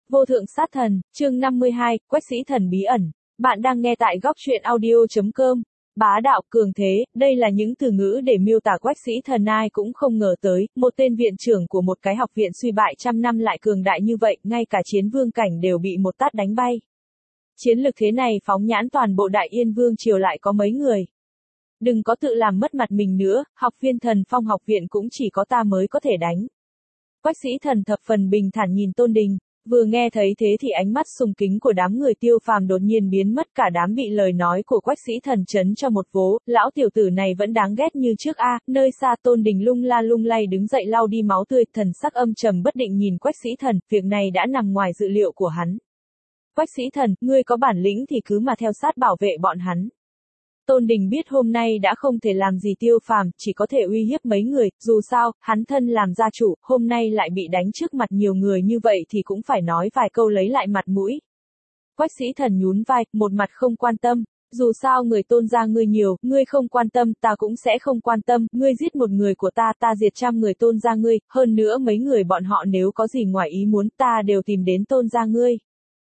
Vô thượng sát thần, chương 52, Quách sĩ thần bí ẩn. Bạn đang nghe tại góc truyện audio.com. Bá đạo cường thế, đây là những từ ngữ để miêu tả Quách sĩ thần ai cũng không ngờ tới, một tên viện trưởng của một cái học viện suy bại trăm năm lại cường đại như vậy, ngay cả chiến vương cảnh đều bị một tát đánh bay. Chiến lực thế này phóng nhãn toàn bộ Đại Yên Vương triều lại có mấy người. Đừng có tự làm mất mặt mình nữa, học viên Thần Phong học viện cũng chỉ có ta mới có thể đánh. Quách sĩ thần thập phần bình thản nhìn Tôn Đình. Vừa nghe thấy thế thì ánh mắt sùng kính của đám người Tiêu Phàm đột nhiên biến mất, cả đám bị lời nói của Quách sĩ thần chấn cho một vố, lão tiểu tử này vẫn đáng ghét như trước a. Nơi xa Tôn Đình lung la lung lay đứng dậy lau đi máu tươi, thần sắc âm trầm bất định nhìn Quách sĩ thần, việc này đã nằm ngoài dự liệu của hắn. Quách sĩ thần, ngươi có bản lĩnh thì cứ mà theo sát bảo vệ bọn hắn. Tôn Đình biết hôm nay đã không thể làm gì Tiêu Phàm, chỉ có thể uy hiếp mấy người, dù sao, hắn thân làm gia chủ, hôm nay lại bị đánh trước mặt nhiều người như vậy thì cũng phải nói vài câu lấy lại mặt mũi. Quách sĩ thần nhún vai, một mặt không quan tâm, dù sao người Tôn gia ngươi nhiều, ngươi không quan tâm, ta cũng sẽ không quan tâm, ngươi giết một người của ta, ta diệt trăm người Tôn gia ngươi, hơn nữa mấy người bọn họ nếu có gì ngoài ý muốn, ta đều tìm đến Tôn gia ngươi.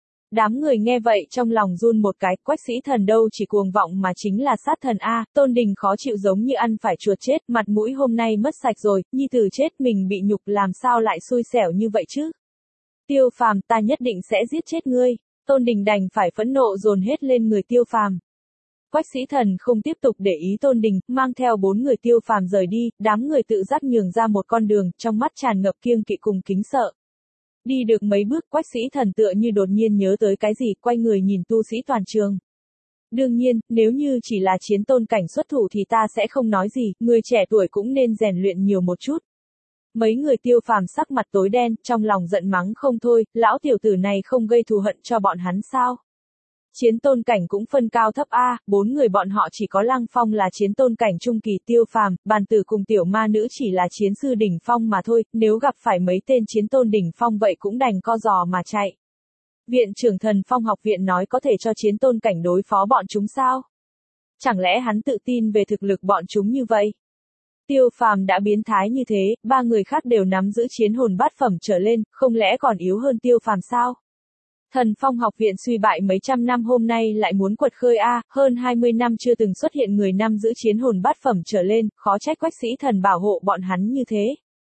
Đám người nghe vậy trong lòng run một cái, Quách sĩ thần đâu chỉ cuồng vọng mà chính là sát thần a. Tôn Đình khó chịu giống như ăn phải chuột chết, mặt mũi hôm nay mất sạch rồi, nhi tử chết mình bị nhục làm sao lại xui xẻo như vậy chứ. Tiêu Phàm, ta nhất định sẽ giết chết ngươi. Tôn Đình đành phải phẫn nộ dồn hết lên người Tiêu Phàm. Quách sĩ thần không tiếp tục để ý Tôn Đình, mang theo 4 người Tiêu Phàm rời đi, đám người tự giác nhường ra một con đường, trong mắt tràn ngập kiêng kỵ cùng kính sợ. Đi được mấy bước, Quách sĩ thần tựa như đột nhiên nhớ tới cái gì, quay người nhìn tu sĩ toàn trường. Đương nhiên, nếu như chỉ là chiến tôn cảnh xuất thủ thì ta sẽ không nói gì, người trẻ tuổi cũng nên rèn luyện nhiều một chút. Mấy người Tiêu Phàm sắc mặt tối đen, trong lòng giận mắng không thôi, lão tiểu tử này không gây thù hận cho bọn hắn sao? Chiến tôn cảnh cũng phân cao thấp a, 4 người bọn họ chỉ có Lăng Phong là chiến tôn cảnh trung kỳ, Tiêu Phàm, Bàn Tử cùng tiểu ma nữ chỉ là chiến sư đỉnh phong mà thôi, nếu gặp phải mấy tên chiến tôn đỉnh phong vậy cũng đành co giò mà chạy. Viện trưởng Thần Phong học viện nói có thể cho chiến tôn cảnh đối phó bọn chúng sao? Chẳng lẽ hắn tự tin về thực lực bọn chúng như vậy? Tiêu Phàm đã biến thái như thế, 3 người khác đều nắm giữ chiến hồn bát phẩm trở lên, không lẽ còn yếu hơn Tiêu Phàm sao? Thần Phong học viện suy bại mấy trăm năm hôm nay lại muốn quật khơi a, hơn 20 năm chưa từng xuất hiện người năm giữ chiến hồn bát phẩm trở lên, khó trách Quách sĩ thần bảo hộ bọn hắn như thế.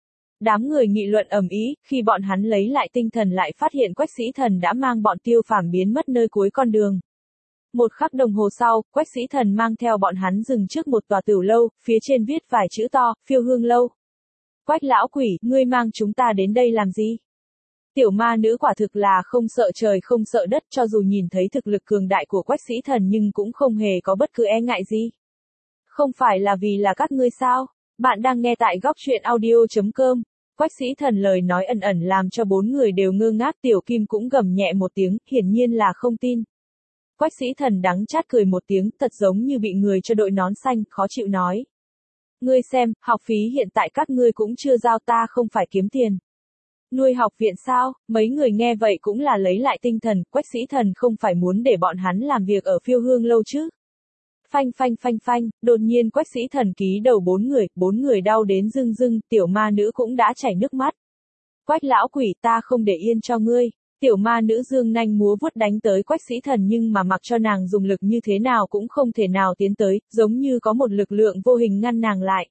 Đám người nghị luận ầm ĩ, khi bọn hắn lấy lại tinh thần lại phát hiện Quách sĩ thần đã mang bọn Tiêu Phàm biến mất nơi cuối con đường. Một khắc đồng hồ sau, Quách sĩ thần mang theo bọn hắn dừng trước một tòa tửu lâu, phía trên viết vài chữ to, Phiêu Hương lâu. Quách lão quỷ, ngươi mang chúng ta đến đây làm gì? Tiểu ma nữ quả thực là không sợ trời không sợ đất, cho dù nhìn thấy thực lực cường đại của Quách sĩ thần nhưng cũng không hề có bất cứ e ngại gì. Không phải là vì là các ngươi sao? Bạn đang nghe tại góc truyện audio.com. Quách sĩ thần lời nói ẩn ẩn làm cho 4 người đều ngơ ngác, Tiểu Kim cũng gầm nhẹ một tiếng, hiển nhiên là không tin. Quách sĩ thần đắng chát cười một tiếng, thật giống như bị người cho đội nón xanh, khó chịu nói. Ngươi xem, học phí hiện tại các ngươi cũng chưa giao, ta không phải kiếm tiền. Nuôi học viện sao? Mấy người nghe vậy cũng là lấy lại tinh thần, Quách sĩ thần không phải muốn để bọn hắn làm việc ở Phiêu Hương lâu chứ. Phanh phanh phanh phanh, đột nhiên Quách sĩ thần ký đầu 4 người đau đến rưng rưng, tiểu ma nữ cũng đã chảy nước mắt. Quách lão quỷ, ta không để yên cho ngươi. Tiểu ma nữ dương nanh múa vuốt đánh tới Quách sĩ thần nhưng mà mặc cho nàng dùng lực như thế nào cũng không thể nào tiến tới, giống như có một lực lượng vô hình ngăn nàng lại.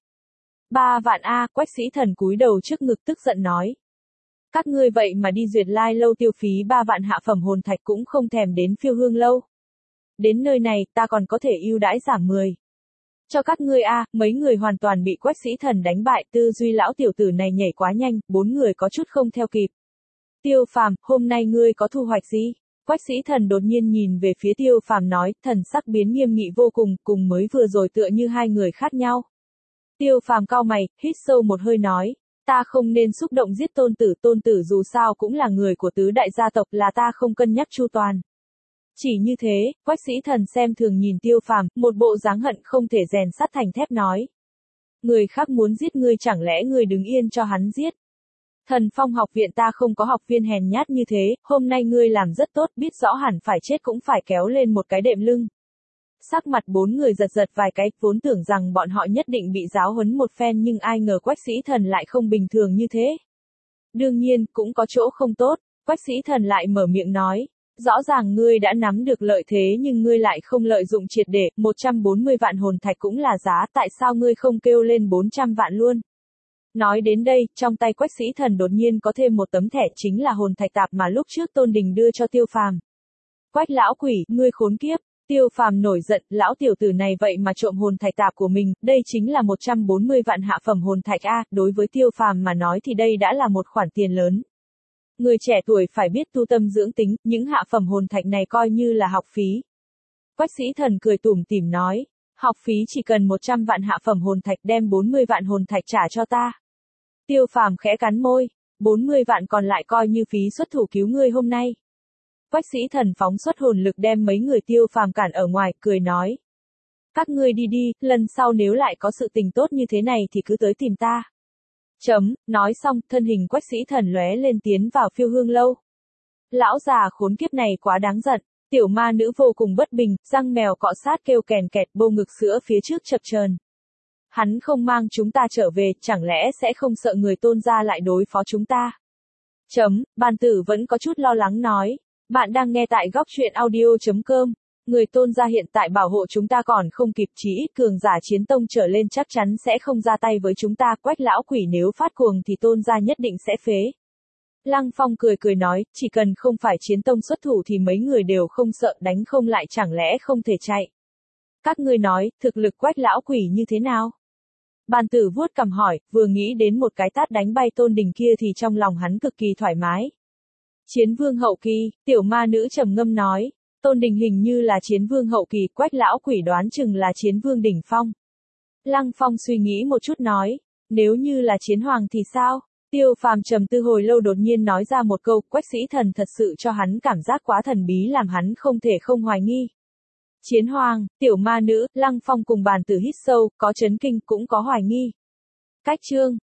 3 vạn a, Quách sĩ thần cúi đầu trước ngực tức giận nói. Các ngươi vậy mà đi Duyệt Lai lâu tiêu phí 3 vạn hạ phẩm hồn thạch cũng không thèm đến Phiêu Hương lâu. Đến nơi này, ta còn có thể ưu đãi giảm 10. Cho các ngươi a, mấy người hoàn toàn bị Quách sĩ thần đánh bại, tư duy lão tiểu tử này nhảy quá nhanh, 4 người có chút không theo kịp. Tiêu Phàm, hôm nay ngươi có thu hoạch gì? Quách sĩ thần đột nhiên nhìn về phía Tiêu Phàm nói, thần sắc biến nghiêm nghị vô cùng, cùng mới vừa rồi tựa như hai người khác nhau. Tiêu Phàm cau mày, hít sâu một hơi nói. Ta không nên xúc động giết tôn tử dù sao cũng là người của tứ đại gia tộc, là ta không cân nhắc chu toàn. Chỉ như thế, Quách sĩ thần xem thường nhìn Tiêu Phàm, một bộ dáng hận không thể rèn sắt thành thép nói. Người khác muốn giết ngươi chẳng lẽ ngươi đứng yên cho hắn giết. Thần Phong học viện ta không có học viên hèn nhát như thế, hôm nay ngươi làm rất tốt, biết rõ hẳn phải chết cũng phải kéo lên một cái đệm lưng. Sắc mặt 4 người giật giật vài cái, vốn tưởng rằng bọn họ nhất định bị giáo huấn một phen nhưng ai ngờ Quách sĩ thần lại không bình thường như thế. Đương nhiên, cũng có chỗ không tốt. Quách Sĩ Thần lại mở miệng nói. Rõ ràng ngươi đã nắm được lợi thế nhưng ngươi lại không lợi dụng triệt để, 140 vạn hồn thạch cũng là giá, tại sao ngươi không kêu lên 400 vạn luôn? Nói đến đây, trong tay Quách Sĩ Thần đột nhiên có thêm một tấm thẻ, chính là hồn thạch tạp mà lúc trước Tôn Đình đưa cho Tiêu Phàm. Quách lão quỷ, ngươi khốn kiếp! Tiêu Phàm nổi giận, lão tiểu tử này vậy mà trộm hồn thạch tạp của mình, đây chính là 140 vạn hạ phẩm hồn thạch a, đối với Tiêu Phàm mà nói thì đây đã là một khoản tiền lớn. Người trẻ tuổi phải biết tu tâm dưỡng tính, những hạ phẩm hồn thạch này coi như là học phí. Quách Sĩ Thần cười tủm tỉm nói, học phí chỉ cần 100 vạn hạ phẩm hồn thạch, đem 40 vạn hồn thạch trả cho ta. Tiêu Phàm khẽ cắn môi, 40 vạn còn lại coi như phí xuất thủ cứu ngươi hôm nay. Quách Sĩ Thần phóng xuất hồn lực đem mấy người Tiêu Phàm cản ở ngoài, cười nói. Các ngươi đi đi, lần sau nếu lại có sự tình tốt như thế này thì cứ tới tìm ta. Nói xong, thân hình Quách Sĩ Thần lóe lên tiến vào Phiêu Hương lâu. Lão già khốn kiếp này quá đáng giận, tiểu ma nữ vô cùng bất bình, răng mèo cọ sát kêu kèn kẹt, bô ngực sữa phía trước chập chờn. Hắn không mang chúng ta trở về, chẳng lẽ sẽ không sợ người Tôn gia lại đối phó chúng ta? Bàn tử vẫn có chút lo lắng nói. Bạn đang nghe tại góc truyện audio.com. Người Tôn gia hiện tại bảo hộ chúng ta còn không kịp, chí ít cường giả chiến tông trở lên chắc chắn sẽ không ra tay với chúng ta. Quách lão quỷ nếu phát cuồng thì Tôn gia nhất định sẽ phế. Lăng Phong cười nói, chỉ cần không phải chiến tông xuất thủ thì mấy người đều không sợ, đánh không lại chẳng lẽ không thể chạy. Các ngươi nói, thực lực Quách lão quỷ như thế nào? Bàn tử vuốt cằm hỏi, vừa nghĩ đến một cái tát đánh bay Tôn Đình kia thì trong lòng hắn cực kỳ thoải mái. Chiến vương hậu kỳ, tiểu ma nữ trầm ngâm nói. Tôn Đình hình như là chiến vương hậu kỳ, Quách lão quỷ đoán chừng là chiến vương đỉnh phong. Lăng Phong suy nghĩ một chút nói, nếu như là chiến hoàng thì sao? Tiêu Phàm trầm tư hồi lâu đột nhiên nói ra một câu, Quách Sĩ Thần thật sự cho hắn cảm giác quá thần bí làm hắn không thể không hoài nghi. Chiến hoàng, tiểu ma nữ, Lăng Phong cùng bàn tử hít sâu, có chấn kinh cũng có hoài nghi. Cách chương